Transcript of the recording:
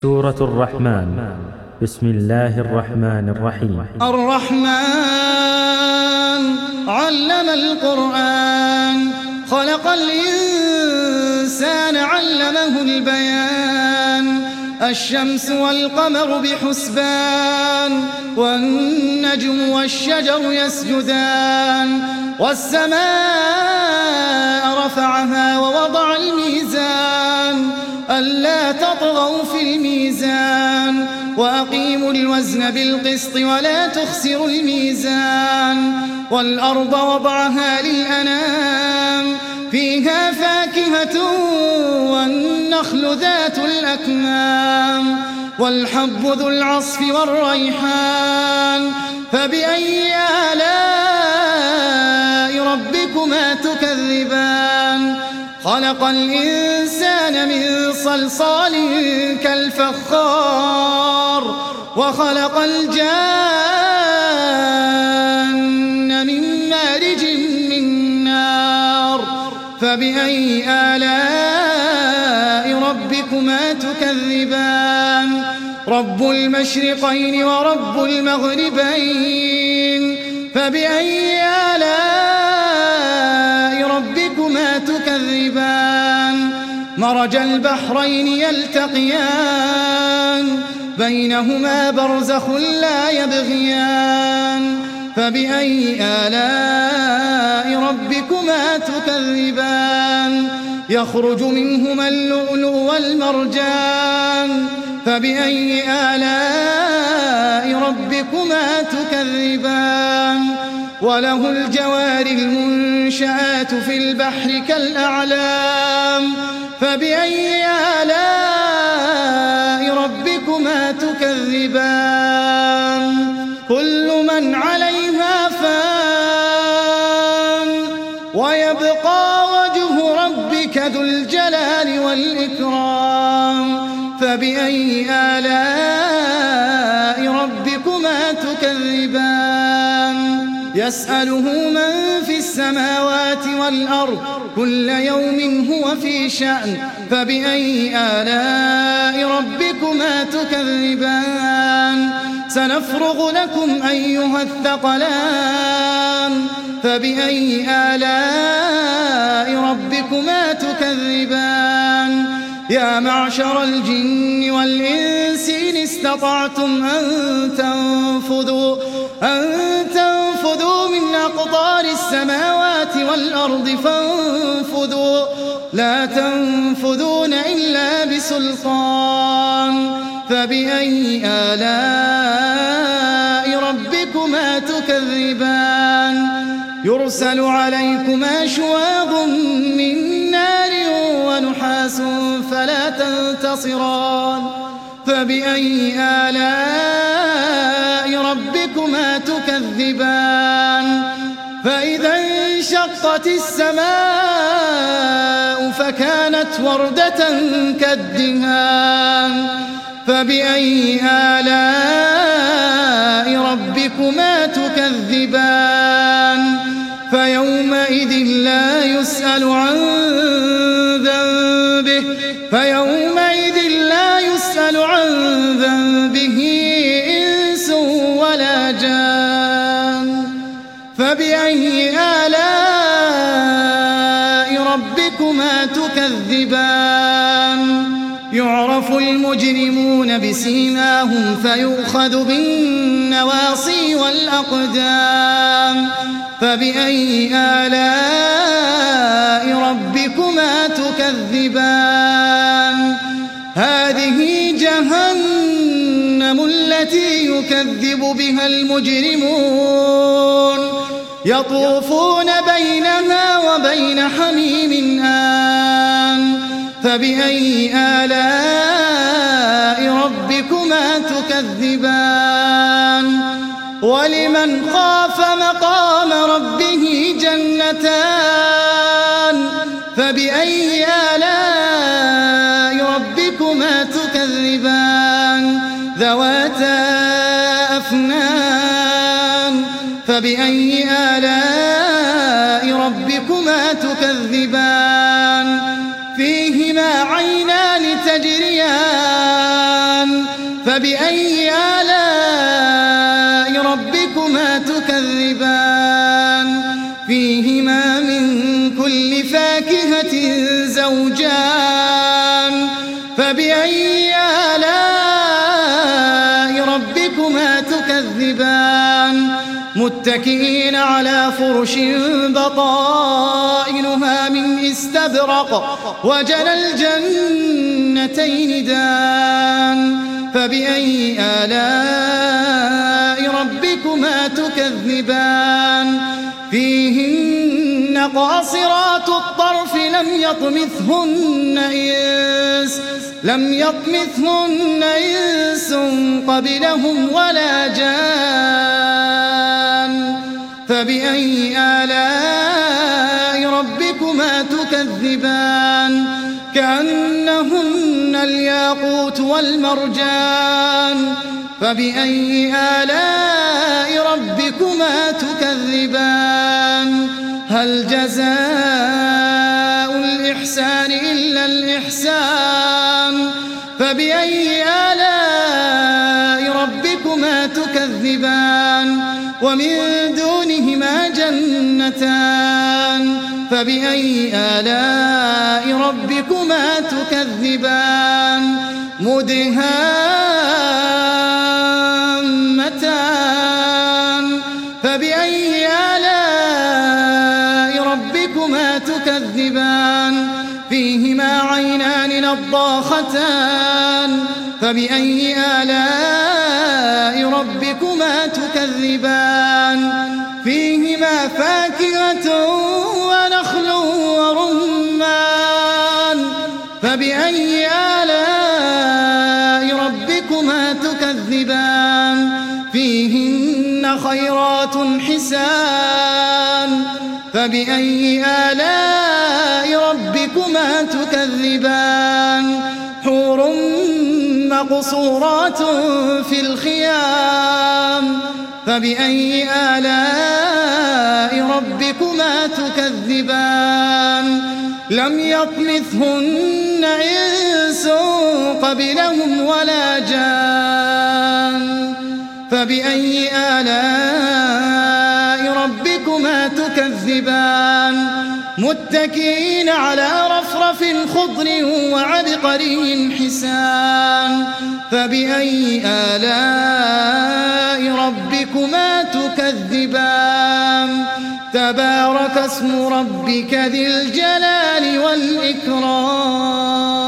سورة الرحمن. بسم الله الرحمن الرحيم. الرحمن علم القرآن، خلق الإنسان علمه البيان. الشمس والقمر بحسبان، والنجم والشجر يسجدان. والسماء رفعها ووضع الميزان، ألا تطغوا في الميزان، وأقيموا الوزن بالقسط ولا تخسروا الميزان. والأرض وضعها للأنام، فيها فاكهة والنخل ذات الأكمام، والحب ذو العصف والريحان. فبأي آلاء ربكما تكذبان؟ خلق الإنسان من صلصال كالفخار، وخلق الجان من مارج من نار. فبأي آلاء ربكما تكذبان؟ رب المشرقين ورب المغربين. فبأي آلاء ربكما تكذبان؟ مرج البحرين يلتقيان، بينهما برزخ لا يبغيان. فبأي آلاء ربكما تكذبان؟ يخرج منهما اللؤلؤ والمرجان. فبأي آلاء ربكما تكذبان؟ وله الجوار المنشآت في البحر كالأعلام. فبأي آلاء ربكما تكذبان؟ كل من عليها فان، ويبقى وجه ربك ذو الجلال والإكرام. فبأي آلاء ربكما تكذبان؟ يسأله من في السماوات والأرض، كل يوم هو في شأن. فبأي آلاء ربكما تكذبان؟ سنفرغ لكم أيها الثقلان. فبأي آلاء ربكما تكذبان؟ يا معشر الجن والإنس إن استطعتم أن تنفذوا من أقطار السماوات والأرض فانفذوا، لا تنفذون إلا بسلطان. فبأي آلاء ربكما تكذبان؟ يرسل عليكما شواظ من نار ونحاس فلا تنتصران. فبأي آلاء ربكما تكذبان؟ فإذا انشقت السماء فكانت وردة كالدهان. فبأي آلاء ربكما تكذبان؟ فيومئذ لا يسأل عن ذنبه، إنس ولا جان. فبأي آلاء ربكما تكذبان؟ يعرف المجرمون بسيماهم فيؤخذ بالنواصي والأقدام. فبأي آلاء ربكما تكذبان؟ هذه جهنم التي يكذب بها المجرمون، يطوفون بينها وبين حميم آن. فبأي آلاء ربكما تكذبان؟ ولمن خاف مقام ربه جنتان. فبأي آلاء ربكما تكذبان؟ ذواتا أفنان. فبأي آلاء ربكما تكذبان؟ فيهما عينان تجريان فبأي آلاء ربكما تكذبان فيهما من كل فاكهة زوجان فبأي آلاء ربكما تكذبان متكئين على فرش بطائنها من استبرق وجنى الجنتين دان فبأي آلاء ربكما تكذبان فيهن قاصرات الطرف لم يطمثهن إنس قبلهم ولا جان فبأي آلاء ربكما تكذبان كأنهن الياقوت والمرجان فبأي آلاء ربكما تكذبان هل جزاء الإحسان إلا الإحسان فبأي آلاء ربكما تكذبان ومن دونهما جنتان فبأي آلاء ربكما تكذبان مدهامتان فبأي آلاء ربكما تكذبان فيهما عينان نضاختان فبأي آلاء ربكما تكذبان فيهما فاكهة ونخل ورمان فبأي آلاء ربكما تكذبان فيهن خيرات حسان فبأي آلاء ربكما تكذبان حور مقصورات في الخيام فبأي آلاء ربكما تكذبان لم يطمثهن إنس قبلهم ولا جان فبأي آلاء ربكما تكذبان متكئين على رفرف خضر وعبقري حسان فبأي آلاء ربكما تكذبان تبارك اسم ربك ذي الجلال والإكرام